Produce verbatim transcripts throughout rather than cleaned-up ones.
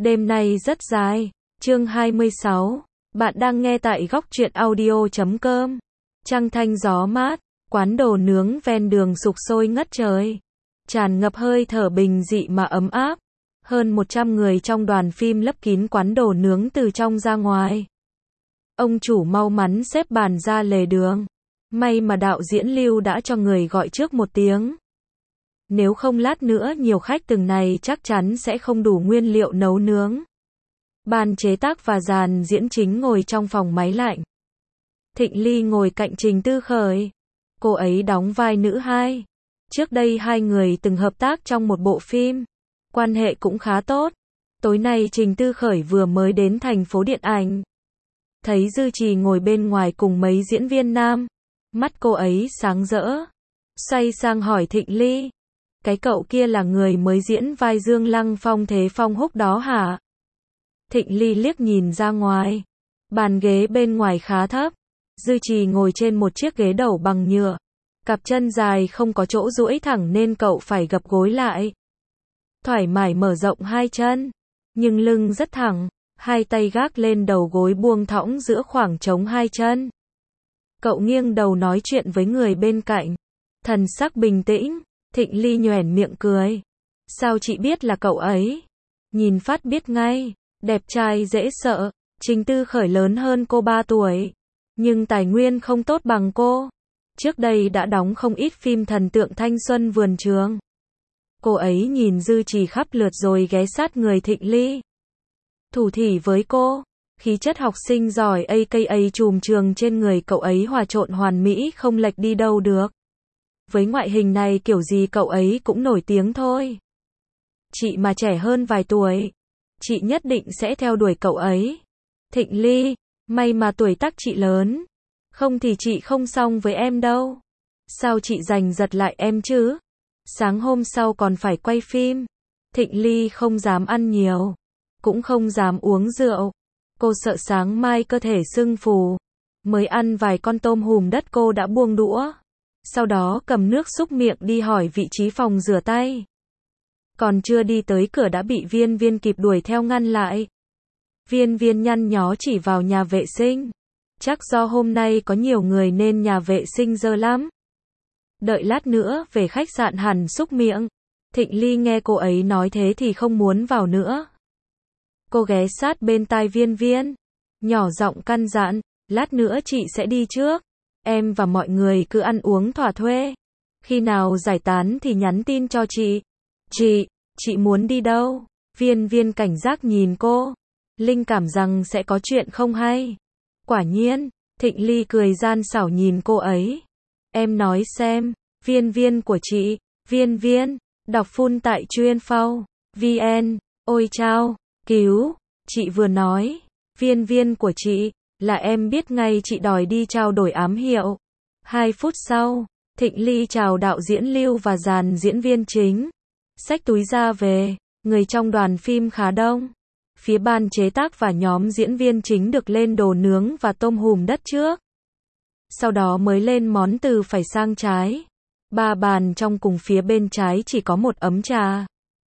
Đêm nay rất dài. Chương hai mươi sáu. Bạn đang nghe tại góc truyện audio chấm com. Trăng thanh gió mát, quán đồ nướng ven đường sục sôi ngất trời. Tràn ngập hơi thở bình dị mà ấm áp. Hơn một trăm người trong đoàn phim lấp kín quán đồ nướng từ trong ra ngoài. Ông chủ mau mắn xếp bàn ra lề đường. May mà đạo diễn Lưu đã cho người gọi trước một tiếng. Nếu không lát nữa nhiều khách từng này chắc chắn sẽ không đủ nguyên liệu nấu nướng. Ban chế tác và dàn diễn chính ngồi trong phòng máy lạnh. Thịnh Ly ngồi cạnh Trình Tư Khởi. Cô ấy đóng vai nữ hai. Trước đây hai người từng hợp tác trong một bộ phim. Quan hệ cũng khá tốt. Tối nay Trình Tư Khởi vừa mới đến thành phố điện ảnh. Thấy Dư Trì ngồi bên ngoài cùng mấy diễn viên nam. Mắt cô ấy sáng rỡ. Xoay sang hỏi Thịnh Ly. Cái cậu kia là người mới diễn vai Dương Lăng Phong Thế Phong Húc đó hả? Thịnh Ly liếc nhìn ra ngoài. Bàn ghế bên ngoài khá thấp. Dư Trì ngồi trên một chiếc ghế đầu bằng nhựa. Cặp chân dài không có chỗ duỗi thẳng nên cậu phải gập gối lại. Thoải mái mở rộng hai chân. Nhưng lưng rất thẳng. Hai tay gác lên đầu gối buông thõng giữa khoảng trống hai chân. Cậu nghiêng đầu nói chuyện với người bên cạnh. Thần sắc bình tĩnh. Thịnh Ly nhoẻn miệng cười. Sao chị biết là cậu ấy? Nhìn phát biết ngay. Đẹp trai dễ sợ. Trình Tư Khởi lớn hơn cô ba tuổi. Nhưng tài nguyên không tốt bằng cô. Trước đây đã đóng không ít phim thần tượng thanh xuân vườn trường. Cô ấy nhìn Dư Trì khắp lượt rồi ghé sát người Thịnh Ly. Thủ thỉ với cô. Khí chất học sinh giỏi a ca a trùm trường trên người cậu ấy hòa trộn hoàn mỹ không lệch đi đâu được. Với ngoại hình này kiểu gì cậu ấy cũng nổi tiếng thôi. Chị mà trẻ hơn vài tuổi, chị nhất định sẽ theo đuổi cậu ấy. Thịnh Ly, may mà tuổi tác chị lớn. Không thì chị không xong với em đâu. Sao chị giành giật lại em chứ? Sáng hôm sau còn phải quay phim. Thịnh Ly không dám ăn nhiều, cũng không dám uống rượu. Cô sợ sáng mai cơ thể sưng phù. Mới ăn vài con tôm hùm đất cô đã buông đũa. Sau đó cầm nước xúc miệng đi hỏi vị trí phòng rửa tay. Còn chưa đi tới cửa đã bị Viên Viên kịp đuổi theo ngăn lại. Viên Viên nhăn nhó chỉ vào nhà vệ sinh. Chắc do hôm nay có nhiều người nên nhà vệ sinh dơ lắm. Đợi lát nữa về khách sạn hẳn xúc miệng. Thịnh Ly nghe cô ấy nói thế thì không muốn vào nữa. Cô ghé sát bên tai Viên Viên. Nhỏ giọng căn dặn, lát nữa chị sẽ đi trước. Em và mọi người cứ ăn uống thỏa thuê. Khi nào giải tán thì nhắn tin cho chị. Chị, chị muốn đi đâu? Viên Viên cảnh giác nhìn cô. Linh cảm rằng sẽ có chuyện không hay. Quả nhiên, Thịnh Ly cười gian xảo nhìn cô ấy. Em nói xem, Viên Viên của chị, Viên Viên, đọc full tại chuyên phao, vn, ôi chao, cứu, chị vừa nói, Viên Viên của chị, là em biết ngay chị đòi đi trao đổi ám hiệu. Hai phút sau, Thịnh Ly chào đạo diễn Lưu và dàn diễn viên chính. Xách túi ra về, người trong đoàn phim khá đông. Phía ban chế tác và nhóm diễn viên chính được lên đồ nướng và tôm hùm đất trước. Sau đó mới lên món từ phải sang trái. Ba bàn trong cùng phía bên trái chỉ có một ấm trà.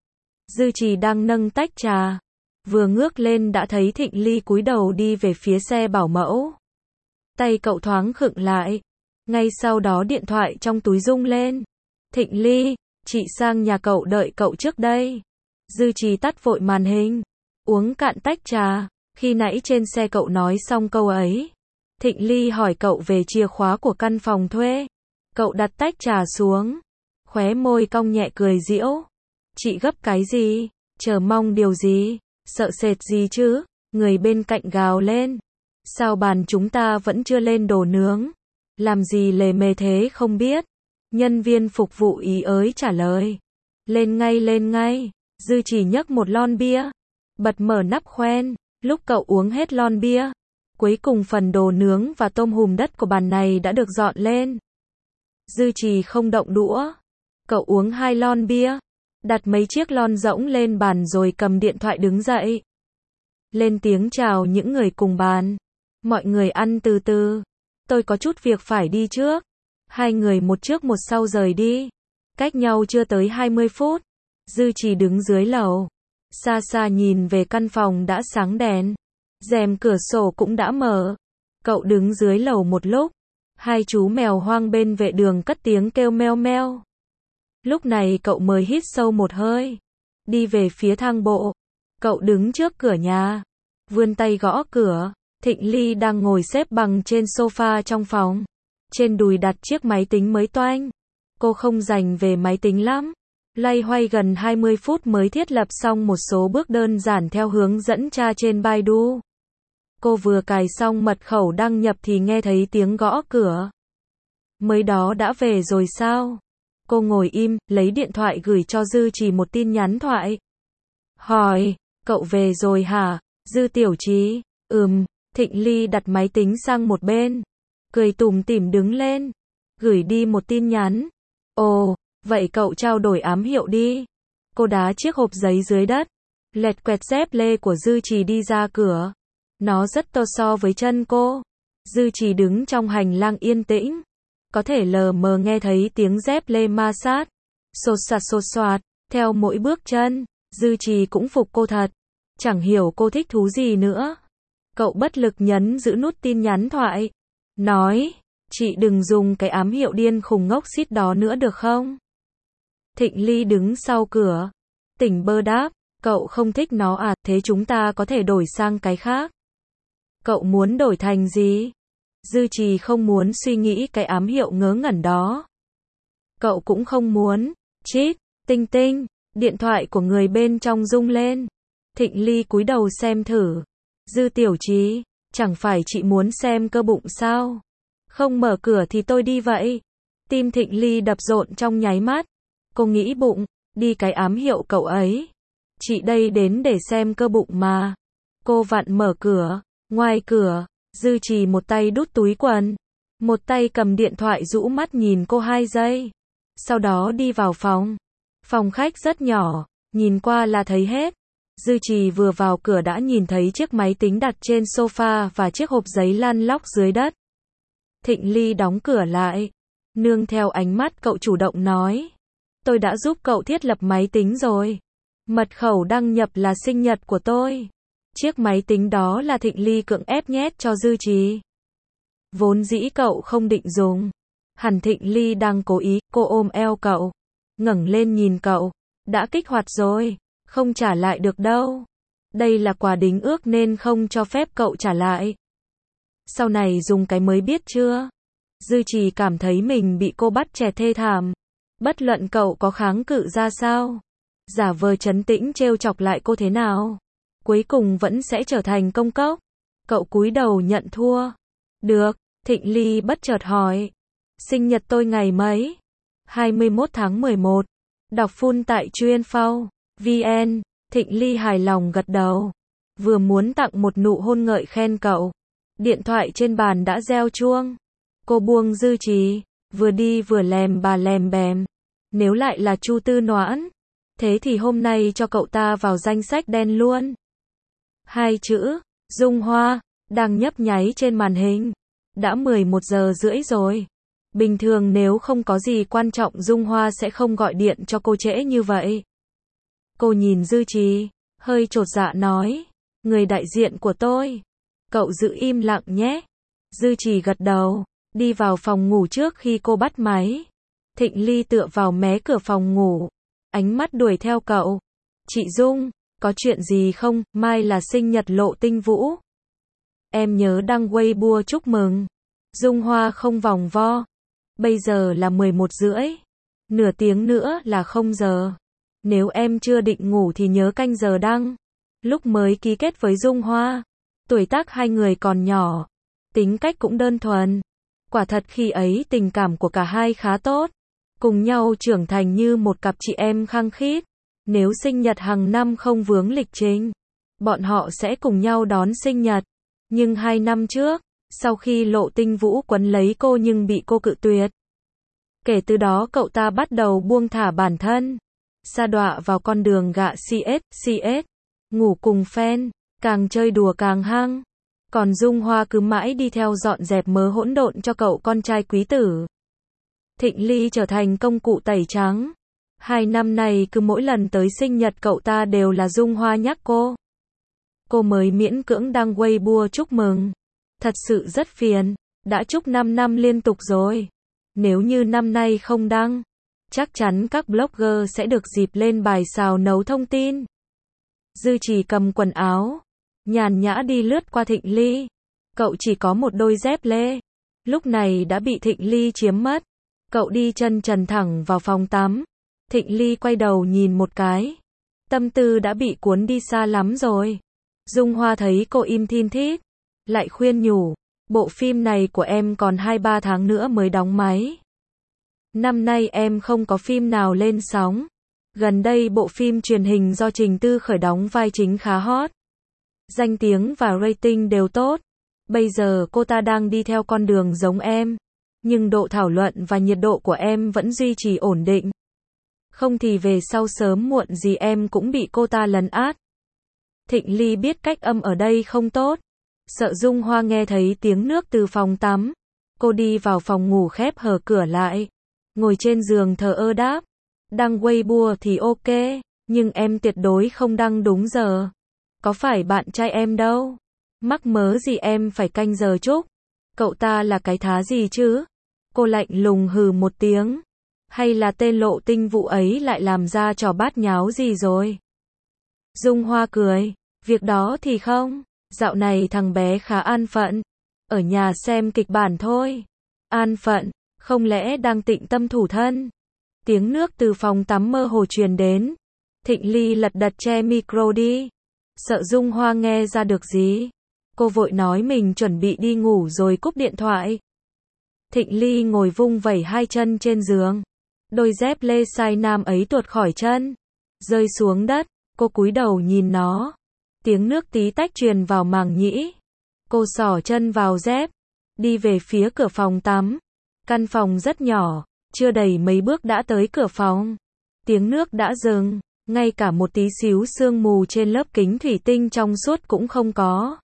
Dư Trì đang nâng tách trà. Vừa ngước lên đã thấy Thịnh Ly cúi đầu đi về phía xe bảo mẫu. Tay cậu thoáng khựng lại. Ngay sau đó điện thoại trong túi rung lên. Thịnh Ly, chị sang nhà cậu đợi cậu trước đây. Dư Trì tắt vội màn hình. Uống cạn tách trà. Khi nãy trên xe cậu nói xong câu ấy. Thịnh Ly hỏi cậu về chìa khóa của căn phòng thuê. Cậu đặt tách trà xuống. Khóe môi cong nhẹ cười giễu. Chị gấp cái gì? Chờ mong điều gì? Sợ sệt gì chứ? Người bên cạnh gào lên. Sao bàn chúng ta vẫn chưa lên đồ nướng? Làm gì lề mề thế không biết? Nhân viên phục vụ ý ới trả lời. Lên ngay lên ngay. Dư Chỉ nhấc một lon bia. Bật mở nắp khoen. Lúc cậu uống hết lon bia. Cuối cùng phần đồ nướng và tôm hùm đất của bàn này đã được dọn lên. Dư Trì không động đũa. Cậu uống hai lon bia. Đặt mấy chiếc lon rỗng lên bàn rồi cầm điện thoại đứng dậy. Lên tiếng chào những người cùng bàn. Mọi người ăn từ từ. Tôi có chút việc phải đi trước. Hai người một trước một sau rời đi. Cách nhau chưa tới hai mươi phút. Dư Trì đứng dưới lầu. Xa xa nhìn về căn phòng đã sáng đèn. Rèm cửa sổ cũng đã mở. Cậu đứng dưới lầu một lúc. Hai chú mèo hoang bên vệ đường cất tiếng kêu meo meo. Lúc này cậu mới hít sâu một hơi. Đi về phía thang bộ. Cậu đứng trước cửa nhà. Vươn tay gõ cửa. Thịnh Ly đang ngồi xếp bằng trên sofa trong phòng. Trên đùi đặt chiếc máy tính mới toanh. Cô không rành về máy tính lắm. Loay hoay gần hai mươi phút mới thiết lập xong một số bước đơn giản theo hướng dẫn tra trên Baidu. Cô vừa cài xong mật khẩu đăng nhập thì nghe thấy tiếng gõ cửa. Mới đó đã về rồi sao? Cô ngồi im, lấy điện thoại gửi cho Dư Trì một tin nhắn thoại. Hỏi, cậu về rồi hả? Dư Tiểu Trì, ừm. Thịnh Ly đặt máy tính sang một bên. Cười tủm tỉm đứng lên. Gửi đi một tin nhắn. Ồ, vậy cậu trao đổi ám hiệu đi. Cô đá chiếc hộp giấy dưới đất. Lẹt quẹt dép lê của Dư Trì đi ra cửa. Nó rất to so với chân cô. Dư Trì đứng trong hành lang yên tĩnh. Có thể lờ mờ nghe thấy tiếng dép lê ma sát. Sột soạt sột soạt. Theo mỗi bước chân. Dư Trì cũng phục cô thật. Chẳng hiểu cô thích thú gì nữa. Cậu bất lực nhấn giữ nút tin nhắn thoại. Nói, chị đừng dùng cái ám hiệu điên khùng ngốc xít đó nữa được không? Thịnh Ly đứng sau cửa. Tỉnh bơ đáp, cậu không thích nó à, thế chúng ta có thể đổi sang cái khác. Cậu muốn đổi thành gì? Dư Trì không muốn suy nghĩ cái ám hiệu ngớ ngẩn đó. Cậu cũng không muốn. Chít, tinh tinh, điện thoại của người bên trong rung lên. Thịnh Ly cúi đầu xem thử. Dư Tiểu Trì, chẳng phải chị muốn xem cơ bụng sao? Không mở cửa thì tôi đi vậy. Tim Thịnh Ly đập rộn trong nháy mắt. Cô nghĩ bụng, đi cái ám hiệu cậu ấy. Chị đây đến để xem cơ bụng mà. Cô vặn mở cửa. Ngoài cửa, Dư Trì một tay đút túi quần. Một tay cầm điện thoại rũ mắt nhìn cô hai giây. Sau đó đi vào phòng. Phòng khách rất nhỏ, nhìn qua là thấy hết. Dư Trì vừa vào cửa đã nhìn thấy chiếc máy tính đặt trên sofa và chiếc hộp giấy lăn lóc dưới đất. Thịnh Ly đóng cửa lại. Nương theo ánh mắt cậu chủ động nói. Tôi đã giúp cậu thiết lập máy tính rồi. Mật khẩu đăng nhập là sinh nhật của tôi. Chiếc máy tính đó là Thịnh Ly cưỡng ép nhét cho Dư Trì. Vốn dĩ cậu không định dùng. Hẳn Thịnh Ly đang cố ý, cô ôm eo cậu. Ngẩng lên nhìn cậu. Đã kích hoạt rồi. Không trả lại được đâu. Đây là quà đính ước nên không cho phép cậu trả lại. Sau này dùng cái mới biết chưa? Dư Trì cảm thấy mình bị cô bắt chẹt thê thảm. Bất luận cậu có kháng cự ra sao. Giả vờ trấn tĩnh trêu chọc lại cô thế nào. Cuối cùng vẫn sẽ trở thành công cốc. Cậu cúi đầu nhận thua. Được, Thịnh Ly bất chợt hỏi. Sinh nhật tôi ngày mấy? hai mươi mốt tháng mười một. Đọc full tại chuyên phao. vn, Thịnh Ly hài lòng gật đầu. Vừa muốn tặng một nụ hôn ngợi khen cậu. Điện thoại trên bàn đã reo chuông. Cô buông Dư Trì, vừa đi vừa lèm bà lèm bèm. Nếu lại là Chu Tư Noãn, thế thì hôm nay cho cậu ta vào danh sách đen luôn. Hai chữ, Dung Hoa, đang nhấp nháy trên màn hình. Đã mười một giờ rưỡi rồi. Bình thường nếu không có gì quan trọng Dung Hoa sẽ không gọi điện cho cô trễ như vậy. Cô nhìn Dư Trì, hơi chột dạ nói. Người đại diện của tôi. Cậu giữ im lặng nhé. Dư Trì gật đầu, đi vào phòng ngủ trước khi cô bắt máy. Thịnh Ly tựa vào mé cửa phòng ngủ. Ánh mắt đuổi theo cậu. Chị Dung, có chuyện gì không? Mai là sinh nhật Lộ Tinh Vũ. Em nhớ đăng Weibo chúc mừng. Dung Hoa không vòng vo. Bây giờ là mười một rưỡi. Nửa tiếng nữa là không giờ. Nếu em chưa định ngủ thì nhớ canh giờ đăng. Lúc mới ký kết với Dung Hoa, tuổi tác hai người còn nhỏ, tính cách cũng đơn thuần. Quả thật khi ấy tình cảm của cả hai khá tốt, cùng nhau trưởng thành như một cặp chị em khăng khít. Nếu sinh nhật hàng năm không vướng lịch trình, bọn họ sẽ cùng nhau đón sinh nhật. Nhưng hai năm trước, sau khi Lộ Tinh Vũ quấn lấy cô nhưng bị cô cự tuyệt. Kể từ đó cậu ta bắt đầu buông thả bản thân, sa đọa vào con đường gạ xê ét, xê ét, ngủ cùng fan, càng chơi đùa càng hăng. Còn Dung Hoa cứ mãi đi theo dọn dẹp mớ hỗn độn cho cậu con trai quý tử. Thịnh Ly trở thành công cụ tẩy trắng. Hai năm này cứ mỗi lần tới sinh nhật cậu ta đều là Dung Hoa nhắc cô. Cô mới miễn cưỡng đăng Weibo chúc mừng. Thật sự rất phiền, đã chúc năm năm liên tục rồi. Nếu như năm nay không đăng, chắc chắn các blogger sẽ được dịp lên bài xào nấu thông tin. Dư Trì cầm quần áo, nhàn nhã đi lướt qua Thịnh Ly. Cậu chỉ có một đôi dép lê, lúc này đã bị Thịnh Ly chiếm mất. Cậu đi chân trần thẳng vào phòng tắm. Thịnh Ly quay đầu nhìn một cái. Tâm tư đã bị cuốn đi xa lắm rồi. Dung Hoa thấy cô im thin thít, lại khuyên nhủ, bộ phim này của em còn hai ba tháng nữa mới đóng máy. Năm nay em không có phim nào lên sóng. Gần đây bộ phim truyền hình do Trình Tư khởi đóng vai chính khá hot. Danh tiếng và rating đều tốt. Bây giờ cô ta đang đi theo con đường giống em. Nhưng độ thảo luận và nhiệt độ của em vẫn duy trì ổn định. Không thì về sau sớm muộn gì em cũng bị cô ta lấn át. Thịnh Ly biết cách âm ở đây không tốt. Sợ Dung Hoa nghe thấy tiếng nước từ phòng tắm. Cô đi vào phòng ngủ khép hờ cửa lại. Ngồi trên giường thờ ơ đáp. Đăng Weibo thì ok, nhưng em tuyệt đối không đăng đúng giờ. Có phải bạn trai em đâu. Mắc mớ gì em phải canh giờ chúc. Cậu ta là cái thá gì chứ? Cô lạnh lùng hừ một tiếng. Hay là tên Lộ Tinh vụ ấy lại làm ra trò bát nháo gì rồi? Dung Hoa cười. Việc đó thì không. Dạo này thằng bé khá an phận. Ở nhà xem kịch bản thôi. An phận, không lẽ đang tịnh tâm thủ thân? Tiếng nước từ phòng tắm mơ hồ truyền đến. Thịnh Ly lật đật che micro đi. Sợ Dung Hoa nghe ra được gì. Cô vội nói mình chuẩn bị đi ngủ rồi cúp điện thoại. Thịnh Ly ngồi vung vẩy hai chân trên giường. Đôi dép lê size nam ấy tuột khỏi chân, rơi xuống đất. Cô cúi đầu nhìn nó. Tiếng nước tí tách truyền vào màng nhĩ. Cô xỏ chân vào dép, đi về phía cửa phòng tắm. Căn phòng rất nhỏ, chưa đầy mấy bước đã tới cửa phòng. Tiếng nước đã dừng, ngay cả một tí xíu sương mù trên lớp kính thủy tinh trong suốt cũng không có.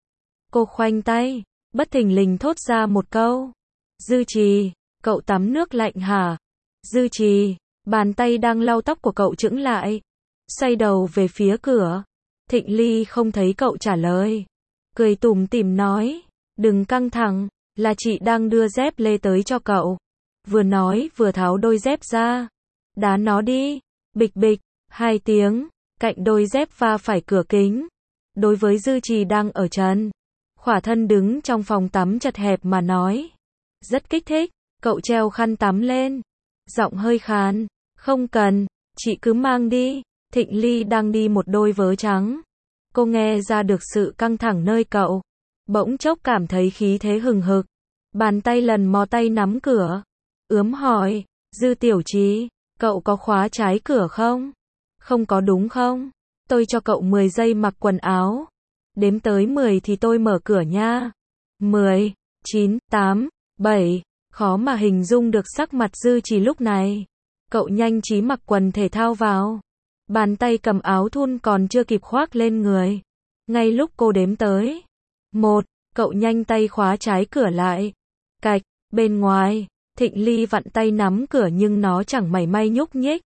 Cô khoanh tay, bất thình lình thốt ra một câu. Dư Trì, cậu tắm nước lạnh hả? Dư Trì, bàn tay đang lau tóc của cậu chững lại. Xoay đầu về phía cửa. Thịnh Ly không thấy cậu trả lời. Cười tủm tỉm nói. Đừng căng thẳng, là chị đang đưa dép lê tới cho cậu. Vừa nói vừa tháo đôi dép ra. Đá nó đi. Bịch bịch, hai tiếng. Cạnh đôi dép va phải cửa kính. Đối với Dư Trì đang ở trần, khỏa thân đứng trong phòng tắm chật hẹp mà nói. Rất kích thích. Cậu treo khăn tắm lên. Giọng hơi khàn. Không cần, chị cứ mang đi. Thịnh Ly đang đi một đôi vớ trắng. Cô nghe ra được sự căng thẳng nơi cậu. Bỗng chốc cảm thấy khí thế hừng hực. Bàn tay lần mò tay nắm cửa. Ướm hỏi. Dư Tiểu Trì, cậu có khóa trái cửa không? Không có đúng không? Tôi cho cậu mười giây mặc quần áo. Đếm tới mười thì tôi mở cửa nha. mười, chín, tám, bảy. Khó mà hình dung được sắc mặt Dư Trì lúc này. Cậu nhanh trí mặc quần thể thao vào. Bàn tay cầm áo thun còn chưa kịp khoác lên người. Ngay lúc cô đếm tới. Một, cậu nhanh tay khóa trái cửa lại. Cạch, bên ngoài, Thịnh Ly vặn tay nắm cửa nhưng nó chẳng mảy may nhúc nhích.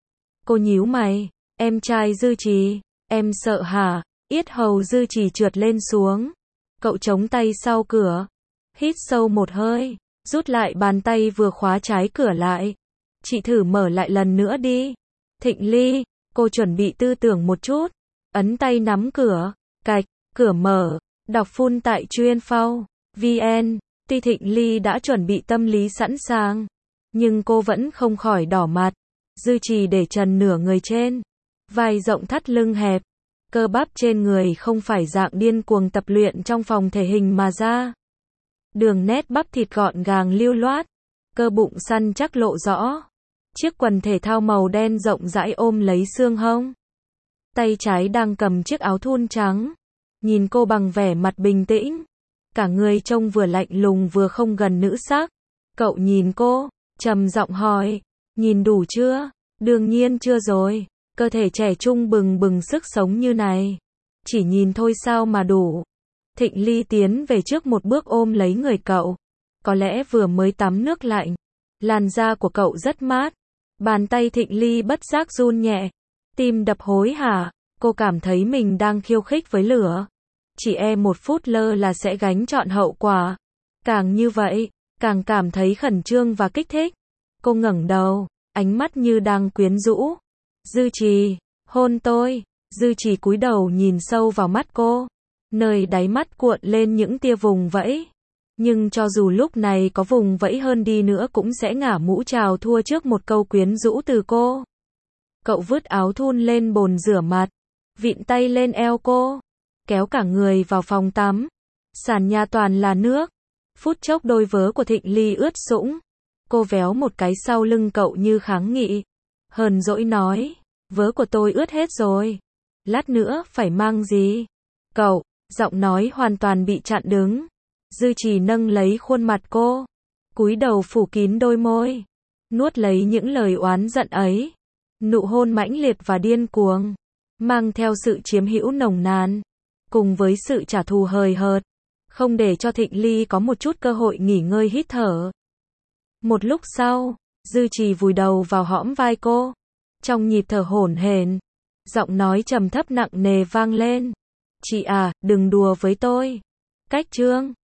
Cô nhíu mày. Em trai Dư Trì, em sợ hả? Yết hầu Dư Trì trượt lên xuống. Cậu chống tay sau cửa. Hít sâu một hơi. Rút lại bàn tay vừa khóa trái cửa lại. Chị thử mở lại lần nữa đi. Thịnh Ly, cô chuẩn bị tư tưởng một chút. Ấn tay nắm cửa. Cạch, cửa mở. Đọc full tại chuyên phao. vn. Tuy Thịnh Ly đã chuẩn bị tâm lý sẵn sàng, nhưng cô vẫn không khỏi đỏ mặt. Dư Trì để trần nửa người trên. Vai rộng thắt lưng hẹp. Cơ bắp trên người không phải dạng điên cuồng tập luyện trong phòng thể hình mà ra. Đường nét bắp thịt gọn gàng lưu loát. Cơ bụng săn chắc lộ rõ. Chiếc quần thể thao màu đen rộng rãi ôm lấy xương hông. Tay trái đang cầm chiếc áo thun trắng. Nhìn cô bằng vẻ mặt bình tĩnh. Cả người trông vừa lạnh lùng vừa không gần nữ sắc. Cậu nhìn cô, trầm giọng hỏi. Nhìn đủ chưa? Đương nhiên chưa rồi. Cơ thể trẻ trung bừng bừng sức sống như này. Chỉ nhìn thôi sao mà đủ. Thịnh Ly tiến về trước một bước ôm lấy người cậu. Có lẽ vừa mới tắm nước lạnh. Làn da của cậu rất mát. Bàn tay Thịnh Ly bất giác run nhẹ, tim đập hối hả, cô cảm thấy mình đang khiêu khích với lửa. Chỉ e một phút lơ là sẽ gánh trọn hậu quả. Càng như vậy, càng cảm thấy khẩn trương và kích thích. Cô ngẩng đầu, ánh mắt như đang quyến rũ. Dư Trì, hôn tôi. Dư Trì cúi đầu nhìn sâu vào mắt cô. Nơi đáy mắt cuộn lên những tia vùng vẫy. Nhưng cho dù lúc này có vùng vẫy hơn đi nữa cũng sẽ ngả mũ chào thua trước một câu quyến rũ từ cô. Cậu vứt áo thun lên bồn rửa mặt, vịn tay lên eo cô, kéo cả người vào phòng tắm. Sàn nhà toàn là nước. Phút chốc đôi vớ của Thịnh Ly ướt sũng. Cô véo một cái sau lưng cậu như kháng nghị. Hờn dỗi nói, vớ của tôi ướt hết rồi. Lát nữa phải mang gì? Cậu, giọng nói hoàn toàn bị chặn đứng. Dư Trì nâng lấy khuôn mặt cô, cúi đầu phủ kín đôi môi, nuốt lấy những lời oán giận ấy. Nụ hôn mãnh liệt và điên cuồng, mang theo sự chiếm hữu nồng nàn, cùng với sự trả thù hời hợt, không để cho Thịnh Ly có một chút cơ hội nghỉ ngơi hít thở. Một lúc sau, Dư Trì vùi đầu vào hõm vai cô, trong nhịp thở hổn hển, giọng nói trầm thấp nặng nề vang lên. Chị à, đừng đùa với tôi. Cách chương